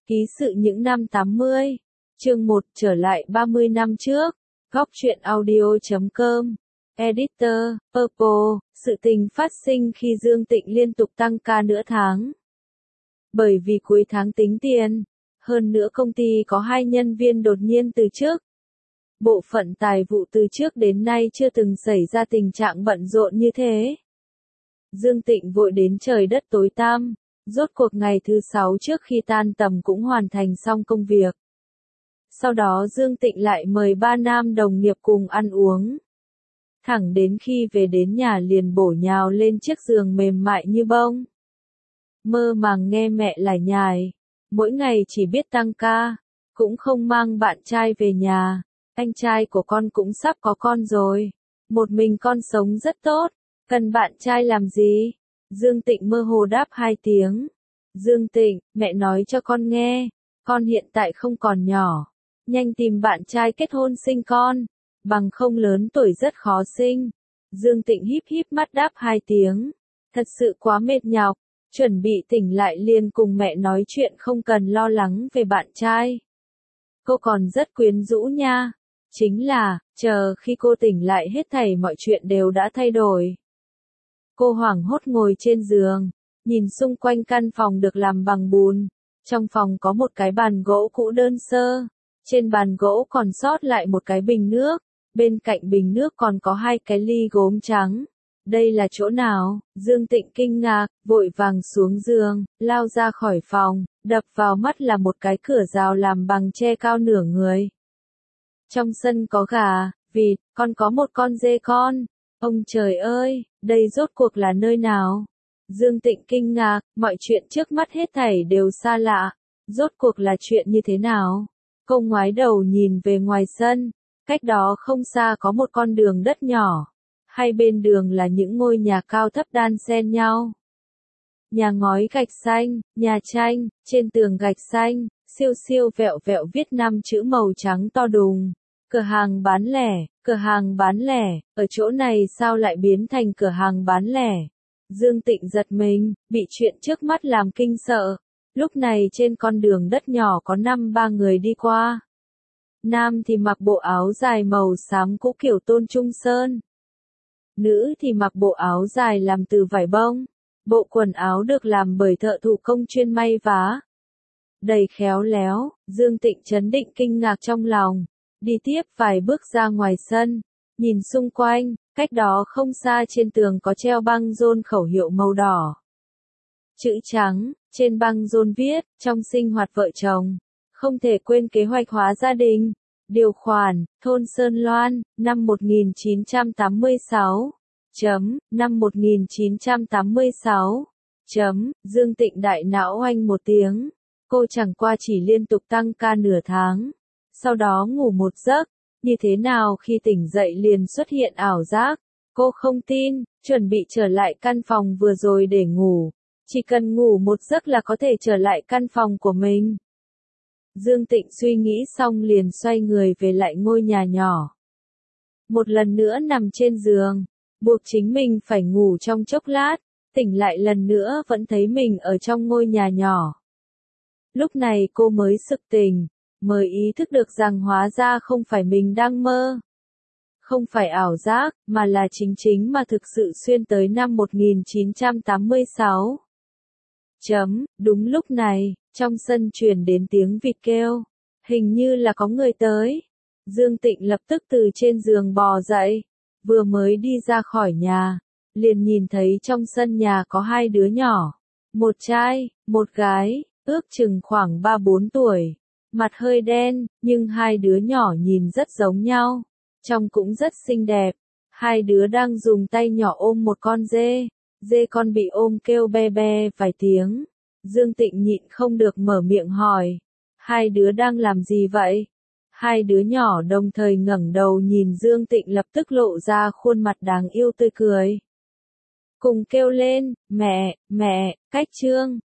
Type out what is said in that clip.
Ký sự những năm 80. Chương 1 trở lại 30 năm trước. Góc truyện audio.com. Editor, Purple. Sự tình phát sinh khi Dương Tịnh liên tục tăng ca nửa tháng. Bởi vì cuối tháng tính tiền. Hơn nữa công ty có 2 nhân viên đột nhiên từ chức. Bộ phận tài vụ từ trước đến nay chưa từng xảy ra tình trạng bận rộn như thế. Dương Tịnh vội đến trời đất tối tăm. Rốt cuộc ngày thứ 6 trước khi tan tầm cũng hoàn thành xong công việc. Sau đó Dương Tịnh lại mời 3 nam đồng nghiệp cùng ăn uống. Thẳng đến khi về đến nhà liền bổ nhào lên chiếc giường mềm mại như bông. Mơ màng nghe mẹ lải nhải. Mỗi ngày chỉ biết tăng ca. Cũng không mang bạn trai về nhà. Anh trai của con cũng sắp có con rồi. Một mình con sống rất tốt. Cần bạn trai làm gì? Dương Tịnh mơ hồ đáp 2 tiếng. Dương Tịnh, mẹ nói cho con nghe. Con hiện tại không còn nhỏ. Nhanh tìm bạn trai kết hôn sinh con. Bằng không lớn tuổi rất khó sinh. Dương Tịnh híp híp mắt đáp 2 tiếng. Thật sự quá mệt nhọc. Chuẩn bị tỉnh lại liền cùng mẹ nói chuyện không cần lo lắng về bạn trai. Cô còn rất quyến rũ nha. Chính là, chờ khi cô tỉnh lại hết thảy mọi chuyện đều đã thay đổi. Cô hoảng hốt ngồi trên giường, nhìn xung quanh căn phòng được làm bằng bùn. Trong phòng có một cái bàn gỗ cũ đơn sơ. Trên bàn gỗ còn sót lại một cái bình nước. Bên cạnh bình nước còn có 2 cái ly gốm trắng. Đây là chỗ nào? Dương Tịnh kinh ngạc, vội vàng xuống giường, lao ra khỏi phòng. Đập vào mắt là một cái cửa rào làm bằng tre cao nửa người. Trong sân có gà, vịt, còn có một con dê con. Ông trời ơi, đây rốt cuộc là nơi nào? Dương Tịnh kinh ngạc, mọi chuyện trước mắt hết thảy đều xa lạ. Rốt cuộc là chuyện như thế nào? Cô ngoái đầu nhìn về ngoài sân, cách đó không xa có một con đường đất nhỏ. Hai bên đường là những ngôi nhà cao thấp đan xen nhau. Nhà ngói gạch xanh, nhà tranh, trên tường gạch xanh, siêu siêu vẹo vẹo viết 5 chữ màu trắng to đùng. Cửa hàng bán lẻ, ở chỗ này sao lại biến thành cửa hàng bán lẻ? Dương Tịnh giật mình, bị chuyện trước mắt làm kinh sợ. Lúc này trên con đường đất nhỏ có 5-3 người đi qua. Nam thì mặc bộ áo dài màu xám cũ kiểu Tôn Trung Sơn. Nữ thì mặc bộ áo dài làm từ vải bông. Bộ quần áo được làm bởi thợ thủ công chuyên may vá. Đầy khéo léo, Dương Tịnh chấn định kinh ngạc trong lòng. Đi tiếp vài bước ra ngoài sân, nhìn xung quanh, cách đó không xa trên tường có treo băng rôn khẩu hiệu màu đỏ. Chữ trắng, trên băng rôn viết, trong sinh hoạt vợ chồng, không thể quên kế hoạch hóa gia đình. Điều khoản, thôn Sơn Loan, năm 1986. Năm 1986. Dương Tịnh đại não oanh một tiếng. Cô chẳng qua chỉ liên tục tăng ca nửa tháng. Sau đó ngủ một giấc, như thế nào khi tỉnh dậy liền xuất hiện ảo giác. Cô không tin, chuẩn bị trở lại căn phòng vừa rồi để ngủ. Chỉ cần ngủ một giấc là có thể trở lại căn phòng của mình. Dương Tịnh suy nghĩ xong liền xoay người về lại ngôi nhà nhỏ. Một lần nữa nằm trên giường, buộc chính mình phải ngủ trong chốc lát, tỉnh lại lần nữa vẫn thấy mình ở trong ngôi nhà nhỏ. Lúc này cô mới sực tỉnh, mới ý thức được rằng hóa ra không phải mình đang mơ. Không phải ảo giác, mà là chính mà thực sự xuyên tới năm 1986. Đúng lúc này, trong sân truyền đến tiếng vịt kêu. Hình như là có người tới. Dương Tịnh lập tức từ trên giường bò dậy. Vừa mới đi ra khỏi nhà, liền nhìn thấy trong sân nhà có 2 đứa nhỏ. Một trai, một gái, ước chừng khoảng 3-4 tuổi. Mặt hơi đen, nhưng 2 đứa nhỏ nhìn rất giống nhau. Trông cũng rất xinh đẹp. 2 đứa đang dùng tay nhỏ ôm một con dê. Dê con bị ôm kêu be be vài tiếng. Dương Tịnh nhịn không được mở miệng hỏi. 2 đứa đang làm gì vậy? 2 đứa nhỏ đồng thời ngẩng đầu nhìn Dương Tịnh lập tức lộ ra khuôn mặt đáng yêu tươi cười. Cùng kêu lên, mẹ, cách Trương.